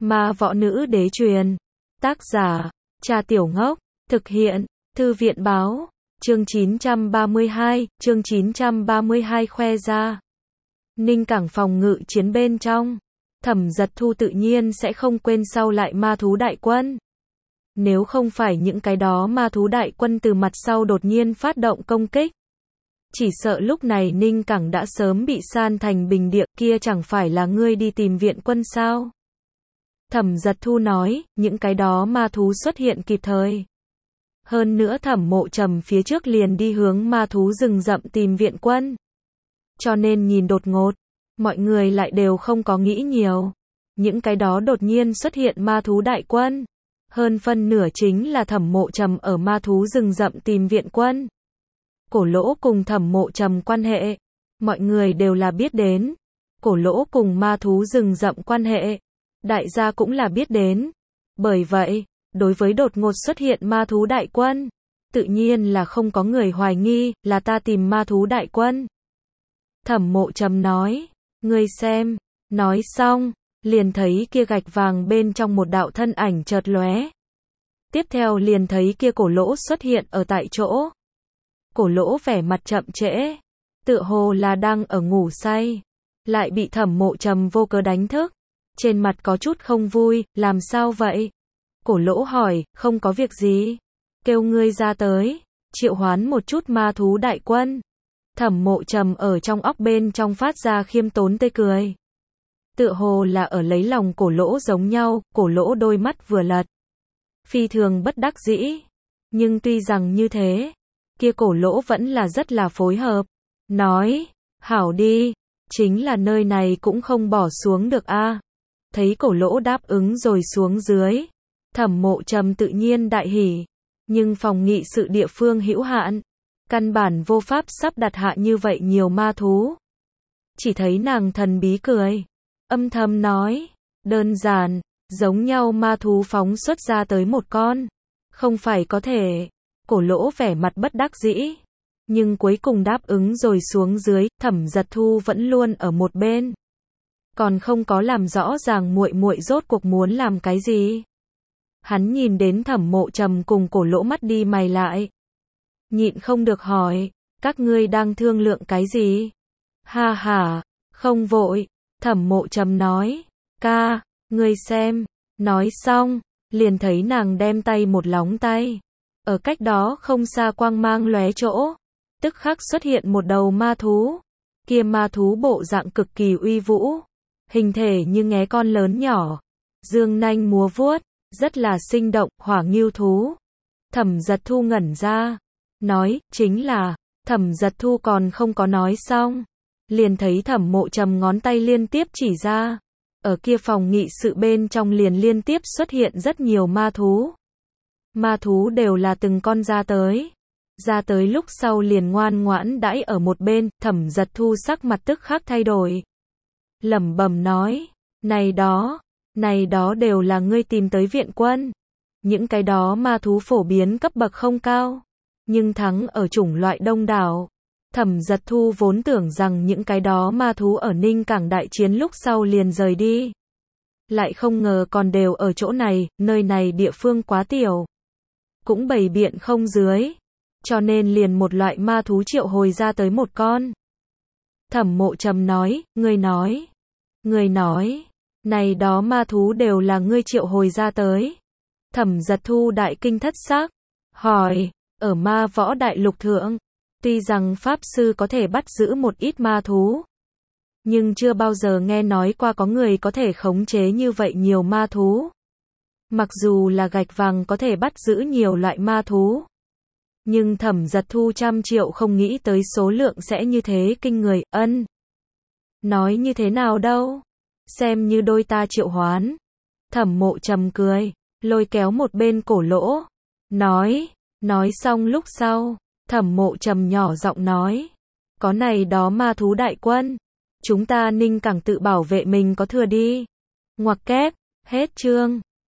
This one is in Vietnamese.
Ma võ nữ đế truyền. Tác giả, Trà Tiểu Ngốc. Thực hiện, Thư viện báo. Chương 932 khoe ra. Ninh Cảng phòng ngự chiến bên trong. Thẩm Giật Thu tự nhiên sẽ không quên sau lại ma thú đại quân. Nếu không phải những cái đó ma thú đại quân từ mặt sau đột nhiên phát động công kích, chỉ sợ lúc này Ninh Cảng đã sớm bị san thành bình địa, kia chẳng phải là ngươi đi tìm viện quân sao? Thẩm Giật Thu nói, những cái đó ma thú xuất hiện kịp thời. Hơn nữa Thẩm Mộ Trầm phía trước liền đi hướng ma thú rừng rậm tìm viện quân. Cho nên nhìn đột ngột, mọi người lại đều không có nghĩ nhiều. Những cái đó đột nhiên xuất hiện ma thú đại quân. Hơn phân nửa chính là Thẩm Mộ Trầm ở ma thú rừng rậm tìm viện quân. Cổ Lỗ cùng Thẩm Mộ Trầm quan hệ, mọi người đều là biết đến. Cổ Lỗ cùng ma thú rừng rậm quan hệ, đại gia cũng là biết đến. Bởi vậy, đối với đột ngột xuất hiện ma thú đại quân, tự nhiên là không có người hoài nghi, là ta tìm ma thú đại quân. Thẩm Mộ Trầm nói, ngươi xem, nói xong, liền thấy kia gạch vàng bên trong một đạo thân ảnh chợt lóe. Tiếp theo liền thấy kia Cổ Lỗ xuất hiện ở tại chỗ. Cổ Lỗ vẻ mặt chậm trễ, tựa hồ là đang ở ngủ say, lại bị Thẩm Mộ Trầm vô cớ đánh thức. Trên mặt có chút không vui, làm sao vậy? Cổ Lỗ hỏi, không có việc gì. Kêu ngươi ra tới, triệu hoán một chút ma thú đại quân. Thẩm Mộ Trầm ở trong óc bên trong phát ra khiêm tốn tươi cười. Tựa hồ là ở lấy lòng Cổ Lỗ giống nhau, Cổ Lỗ đôi mắt vừa lật. Phi thường bất đắc dĩ. Nhưng tuy rằng như thế, kia Cổ Lỗ vẫn là rất là phối hợp. Nói, hảo đi, chính là nơi này cũng không bỏ xuống được a. Thấy Cổ Lỗ đáp ứng rồi xuống dưới. Thẩm Mộ Trầm tự nhiên đại hỉ. Nhưng phòng nghị sự địa phương hữu hạn, căn bản vô pháp sắp đặt hạ như vậy nhiều ma thú. Chỉ thấy nàng thần bí cười, âm thầm nói, đơn giản, giống nhau ma thú phóng xuất ra tới một con, không phải có thể. Cổ Lỗ vẻ mặt bất đắc dĩ, nhưng cuối cùng đáp ứng rồi xuống dưới. Thẩm Giật Thu vẫn luôn ở một bên, còn không có làm rõ ràng muội muội rốt cuộc muốn làm cái gì. Hắn nhìn đến Thẩm Mộ Trầm cùng Cổ Lỗ mắt đi mày lại, nhịn không được hỏi, các ngươi đang thương lượng cái gì? Ha ha, không vội. Thẩm Mộ Trầm nói, ca, ngươi xem. Nói xong, liền thấy nàng đem tay một lóng tay, ở cách đó không xa quang mang lóe chỗ, tức khắc xuất hiện một đầu ma thú. Kia ma thú bộ dạng cực kỳ uy vũ, hình thể như nghé con lớn nhỏ, dương nanh múa vuốt, rất là sinh động, hỏa ngưu thú. Thẩm Giật Thu ngẩn ra, nói, chính là. Thẩm Giật Thu còn không có nói xong, liền thấy Thẩm Mộ Trầm ngón tay liên tiếp chỉ ra. Ở kia phòng nghị sự bên trong liền liên tiếp xuất hiện rất nhiều ma thú. Ma thú đều là từng con ra tới. Ra tới lúc sau liền ngoan ngoãn đãi ở một bên. Thẩm Giật Thu sắc mặt tức khắc thay đổi, lẩm bẩm nói, này đó đều là ngươi tìm tới viện quân. Những cái đó ma thú phổ biến cấp bậc không cao, nhưng thắng ở chủng loại đông đảo. Thẩm Giật Thu vốn tưởng rằng những cái đó ma thú ở Ninh Cảng đại chiến lúc sau liền rời đi. Lại không ngờ còn đều ở chỗ này, nơi này địa phương quá tiểu, cũng bày biện không dưới, cho nên liền một loại ma thú triệu hồi ra tới một con. Thẩm Mộ Trầm nói, ngươi nói, này đó ma thú đều là ngươi triệu hồi ra tới. Thẩm Giật Thu đại kinh thất sắc, hỏi, ở ma võ đại lục thượng, tuy rằng pháp sư có thể bắt giữ một ít ma thú, nhưng chưa bao giờ nghe nói qua có người có thể khống chế như vậy nhiều ma thú. Mặc dù là gạch vàng có thể bắt giữ nhiều loại ma thú, nhưng Thẩm Giật Thu trăm triệu không nghĩ tới số lượng sẽ như thế kinh người. Ân, nói như thế nào đâu, xem như đôi ta triệu hoán. Thẩm Mộ Trầm cười, lôi kéo một bên Cổ Lỗ, nói xong lúc sau, Thẩm Mộ Trầm nhỏ giọng nói, có này đó ma thú đại quân, chúng ta Ninh Cảng tự bảo vệ mình có thừa đi. Ngoặc kép, hết chương.